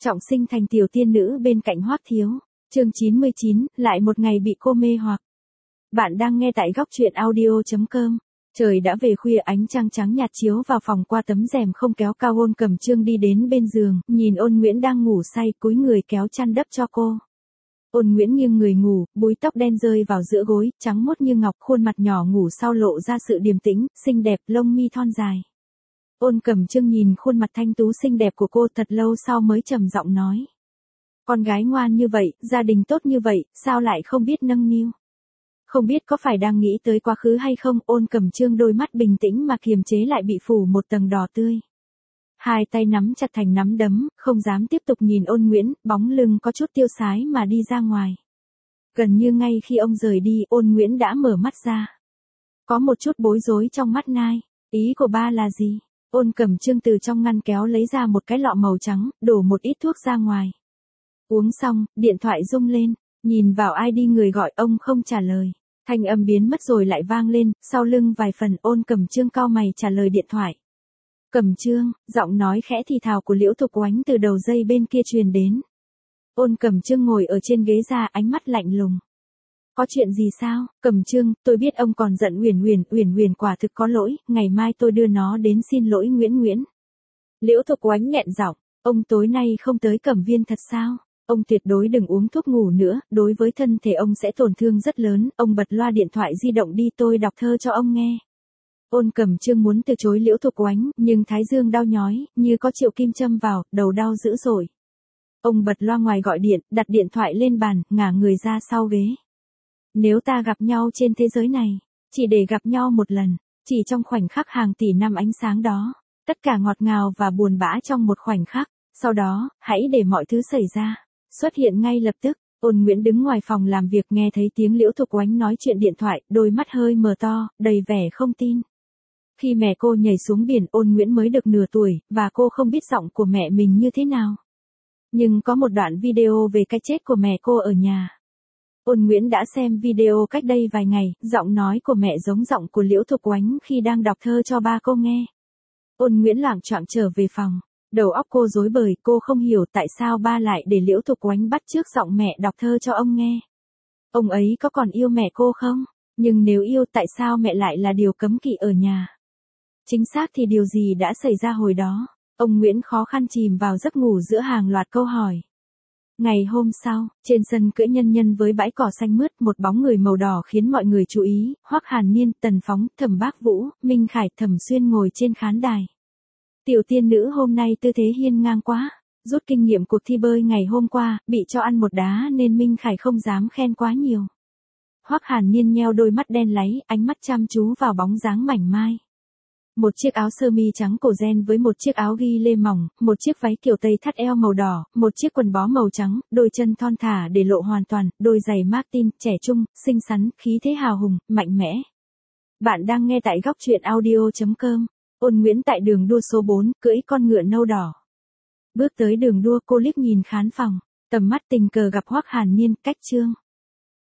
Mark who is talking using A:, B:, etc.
A: trọng sinh thành tiểu tiên nữ bên cạnh Hoắc Thiếu. Chương 99, lại một ngày bị cô mê hoặc. Bạn đang nghe tại góc truyện audio.com. Trời đã về khuya, ánh trăng trắng nhạt chiếu vào phòng qua tấm rèm không kéo cao. Ôn Cẩm Chương đi đến bên giường, nhìn Ôn Nguyễn đang ngủ say, cúi người kéo chăn đắp cho cô. Ôn Nguyễn nghiêng người ngủ, búi tóc đen rơi vào giữa gối, trắng muốt như ngọc, khuôn mặt nhỏ ngủ sau lộ ra sự điềm tĩnh, xinh đẹp, lông mi thon dài. Ôn Cẩm Chương nhìn khuôn mặt thanh tú xinh đẹp của cô thật lâu sau mới trầm giọng nói. Con gái ngoan như vậy, gia đình tốt như vậy, sao lại không biết nâng niu? Không biết có phải đang nghĩ tới quá khứ hay không? Ôn Cẩm Chương đôi mắt bình tĩnh mà kiềm chế lại bị phủ một tầng đỏ tươi. Hai tay nắm chặt thành nắm đấm, không dám tiếp tục nhìn Ôn Nguyễn, bóng lưng có chút tiêu sái mà đi ra ngoài. Gần như ngay khi ông rời đi, Ôn Nguyễn đã mở mắt ra. Có một chút bối rối trong mắt nai. Ý của ba là gì? Ôn Cẩm Chương từ trong ngăn kéo lấy ra một cái lọ màu trắng, đổ một ít thuốc ra ngoài. Uống xong, điện thoại rung lên, nhìn vào ID người gọi, ông không trả lời. Thanh âm biến mất rồi lại vang lên, sau lưng vài phần. Ôn Cẩm Chương cau mày trả lời điện thoại. Cẩm Chương, giọng nói khẽ thì thào của Liễu Thục Oánh từ đầu dây bên kia truyền đến. Ôn Cẩm Chương ngồi ở trên ghế ra, ánh mắt lạnh lùng. Có chuyện gì sao? Cẩm Chương, tôi biết ông còn giận Uyển Uyển quả thực có lỗi, ngày mai tôi đưa nó đến xin lỗi Nguyễn. Liễu Thục Oánh nghẹn giọng, ông tối nay không tới Cẩm Viên thật sao? Ông tuyệt đối đừng uống thuốc ngủ nữa, đối với thân thể ông sẽ tổn thương rất lớn. Ông bật loa điện thoại di động đi, tôi đọc thơ cho ông nghe. Ôn Cẩm Chương muốn từ chối Liễu Thục Oánh, nhưng thái dương đau nhói, như có triệu kim châm vào, đầu đau dữ dội. Ông bật loa ngoài gọi điện, đặt điện thoại lên bàn, ngả người ra sau ghế. Nếu ta gặp nhau trên thế giới này, chỉ để gặp nhau một lần, chỉ trong khoảnh khắc hàng tỷ năm ánh sáng đó, tất cả ngọt ngào và buồn bã trong một khoảnh khắc, sau đó, hãy để mọi thứ xảy ra, xuất hiện ngay lập tức. Ôn Nguyễn đứng ngoài phòng làm việc, nghe thấy tiếng Liễu Thục Oánh nói chuyện điện thoại, đôi mắt hơi mở to, đầy vẻ không tin. Khi mẹ cô nhảy xuống biển, Ôn Nguyễn mới được nửa tuổi, và cô không biết giọng của mẹ mình như thế nào. Nhưng có một đoạn video về cái chết của mẹ cô ở nhà. Ôn Nguyễn đã xem video cách đây vài ngày, giọng nói của mẹ giống giọng của Liễu Thục Oánh khi đang đọc thơ cho ba cô nghe. Ôn Nguyễn loạng choạng trở về phòng, đầu óc cô rối bời, cô không hiểu tại sao ba lại để Liễu Thục Oánh bắt chước giọng mẹ đọc thơ cho ông nghe. Ông ấy có còn yêu mẹ cô không? Nhưng nếu yêu, tại sao mẹ lại là điều cấm kỵ ở nhà? Chính xác thì điều gì đã xảy ra hồi đó? Ông Nguyễn khó khăn chìm vào giấc ngủ giữa hàng loạt câu hỏi. Ngày hôm sau, trên sân cưỡi nhân với bãi cỏ xanh mướt, một bóng người màu đỏ khiến mọi người chú ý. Hoắc Hàn Niên, Tần Phóng, Thẩm Bác Vũ, Minh Khải, Thẩm Xuyên ngồi trên khán đài. Tiểu tiên nữ hôm nay tư thế hiên ngang quá. Rút kinh nghiệm cuộc thi bơi ngày hôm qua, bị cho ăn một đá nên Minh Khải không dám khen quá nhiều. Hoắc Hàn Niên nheo đôi mắt đen láy, ánh mắt chăm chú vào bóng dáng mảnh mai. Một chiếc áo sơ mi trắng cổ ren với một chiếc áo ghi lê mỏng, một chiếc váy kiểu tây thắt eo màu đỏ, một chiếc quần bó màu trắng, đôi chân thon thả để lộ hoàn toàn, đôi giày Martin, trẻ trung, xinh xắn, khí thế hào hùng, mạnh mẽ. Bạn đang nghe tại góc truyện audio.com. Ôn Nguyễn tại đường đua số 4, cưỡi con ngựa nâu đỏ. Bước tới đường đua, cô liếc nhìn khán phòng, tầm mắt tình cờ gặp Hoắc Hàn Niên. Cách Chương.